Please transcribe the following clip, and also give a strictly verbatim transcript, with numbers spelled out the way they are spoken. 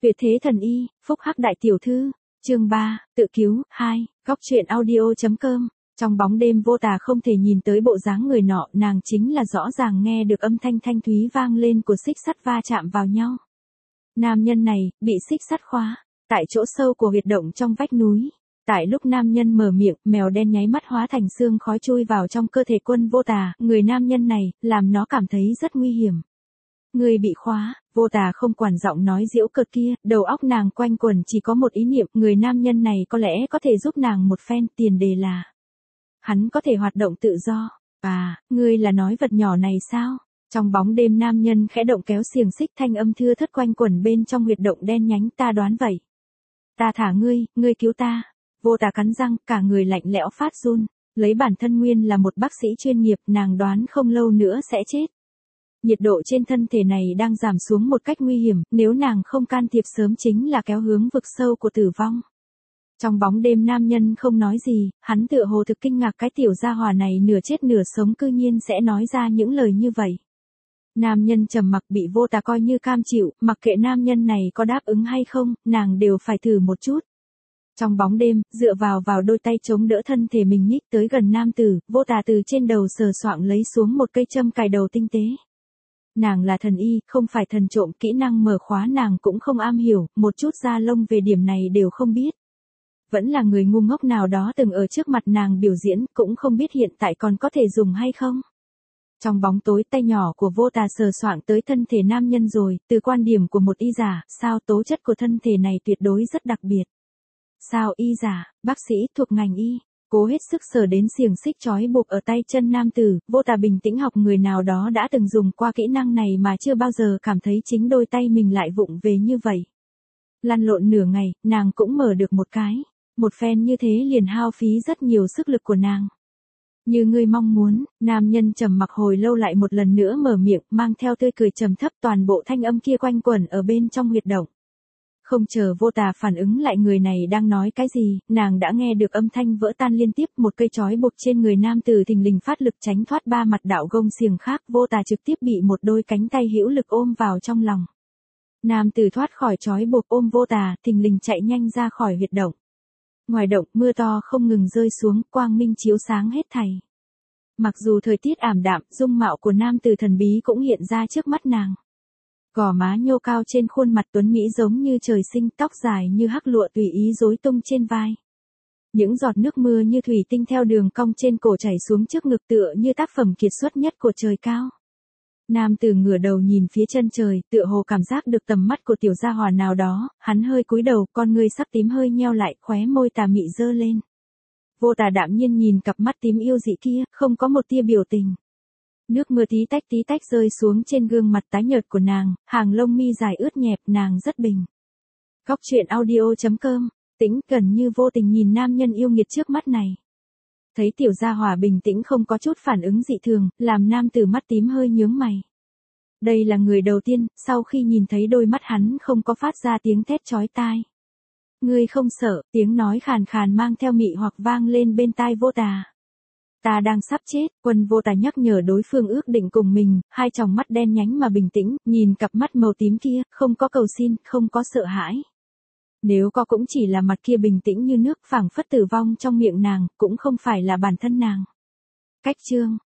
Tuyệt thế thần y, phúc hắc đại tiểu thư, chương ba, tự cứu, hai, góc truyện audio.com. Trong bóng đêm vô tà không thể nhìn tới bộ dáng người nọ, nàng chính là rõ ràng nghe được âm thanh thanh thúy vang lên của xích sắt va chạm vào nhau. Nam nhân này, bị xích sắt khóa, tại chỗ sâu của huyệt động trong vách núi. Tại lúc nam nhân mở miệng, mèo đen nháy mắt hóa thành xương khói chui vào trong cơ thể quân vô tà, người nam nhân này, làm nó cảm thấy rất nguy hiểm. Người bị khóa, vô tà không quản giọng nói giễu cợt kia, đầu óc nàng quanh quẩn chỉ có một ý niệm, người nam nhân này có lẽ có thể giúp nàng một phen, tiền đề là hắn có thể hoạt động tự do. À, ngươi là nói vật nhỏ này sao? Trong bóng đêm nam nhân khẽ động kéo xiềng xích, thanh âm thưa thớt quanh quẩn bên trong huyệt động đen nhánh, ta đoán vậy. Ta thả ngươi, ngươi cứu ta. Vô tà cắn răng, cả người lạnh lẽo phát run, lấy bản thân nguyên là một bác sĩ chuyên nghiệp, nàng đoán không lâu nữa sẽ chết. Nhiệt độ trên thân thể này đang giảm xuống một cách nguy hiểm, nếu nàng không can thiệp sớm chính là kéo hướng vực sâu của tử vong. Trong bóng đêm nam nhân không nói gì, hắn tựa hồ thực kinh ngạc cái tiểu gia hỏa này nửa chết nửa sống cư nhiên sẽ nói ra những lời như vậy. Nam nhân trầm mặc, bị vô tà coi như cam chịu, mặc kệ nam nhân này có đáp ứng hay không, nàng đều phải thử một chút. Trong bóng đêm, dựa vào vào đôi tay chống đỡ thân thể mình nhích tới gần nam tử, vô tà từ trên đầu sờ soạng lấy xuống một cây châm cài đầu tinh tế. Nàng là thần y, không phải thần trộm, kỹ năng mở khóa nàng cũng không am hiểu, một chút da lông về điểm này đều không biết. Vẫn là người ngu ngốc nào đó từng ở trước mặt nàng biểu diễn, cũng không biết hiện tại còn có thể dùng hay không. Trong bóng tối, tay nhỏ của vô tà sờ soạng tới thân thể nam nhân rồi, từ quan điểm của một y giả, sao tố chất của thân thể này tuyệt đối rất đặc biệt. Sao y giả, bác sĩ thuộc ngành y, cố hết sức sờ đến xiềng xích trói buộc ở tay chân nam tử, vô tà bình tĩnh học người nào đó đã từng dùng qua kỹ năng này mà chưa bao giờ cảm thấy chính đôi tay mình lại vụng về như vậy. Lăn lộn nửa ngày, nàng cũng mở được một cái, một phen như thế liền hao phí rất nhiều sức lực của nàng. Như ngươi mong muốn, nam nhân trầm mặc hồi lâu lại một lần nữa mở miệng, mang theo tươi cười trầm thấp, toàn bộ thanh âm kia quanh quẩn ở bên trong huyệt động. Không chờ vô tà phản ứng lại người này đang nói cái gì, nàng đã nghe được âm thanh vỡ tan liên tiếp, một cây trói buộc trên người nam tử thình lình phát lực tránh thoát ba mặt đạo gông xiềng khác, vô tà trực tiếp bị một đôi cánh tay hữu lực ôm vào trong lòng. Nam tử thoát khỏi trói buộc ôm vô tà, thình lình chạy nhanh ra khỏi huyệt động. Ngoài động, mưa to không ngừng rơi xuống, quang minh chiếu sáng hết thảy. Mặc dù thời tiết ảm đạm, dung mạo của nam tử thần bí cũng hiện ra trước mắt nàng. Gò má nhô cao trên khuôn mặt tuấn mỹ giống như trời sinh, tóc dài như hắc lụa tùy ý rối tung trên vai. Những giọt nước mưa như thủy tinh theo đường cong trên cổ chảy xuống trước ngực tựa như tác phẩm kiệt xuất nhất của trời cao. Nam tử ngửa đầu nhìn phía chân trời, tựa hồ cảm giác được tầm mắt của tiểu gia hỏa nào đó, hắn hơi cúi đầu, con ngươi sắc tím hơi nheo lại, khóe môi tà mị dơ lên. Vô tà đạm nhiên nhìn cặp mắt tím yêu dị kia, không có một tia biểu tình. Nước mưa tí tách tí tách rơi xuống trên gương mặt tái nhợt của nàng, hàng lông mi dài ướt nhẹp, nàng rất bình. Góc truyện audio.com, tĩnh gần như vô tình nhìn nam nhân yêu nghiệt trước mắt này. Thấy tiểu gia hỏa bình tĩnh không có chút phản ứng dị thường, làm nam tử mắt tím hơi nhướng mày. Đây là người đầu tiên, sau khi nhìn thấy đôi mắt hắn không có phát ra tiếng thét chói tai. Ngươi không sợ, tiếng nói khàn khàn mang theo mị hoặc vang lên bên tai vô tà. Ta đang sắp chết, quân vô tà nhắc nhở đối phương ước định cùng mình, hai tròng mắt đen nhánh mà bình tĩnh, nhìn cặp mắt màu tím kia, không có cầu xin, không có sợ hãi. Nếu có cũng chỉ là mặt kia bình tĩnh như nước, phảng phất tử vong trong miệng nàng, cũng không phải là bản thân nàng. Cách chương,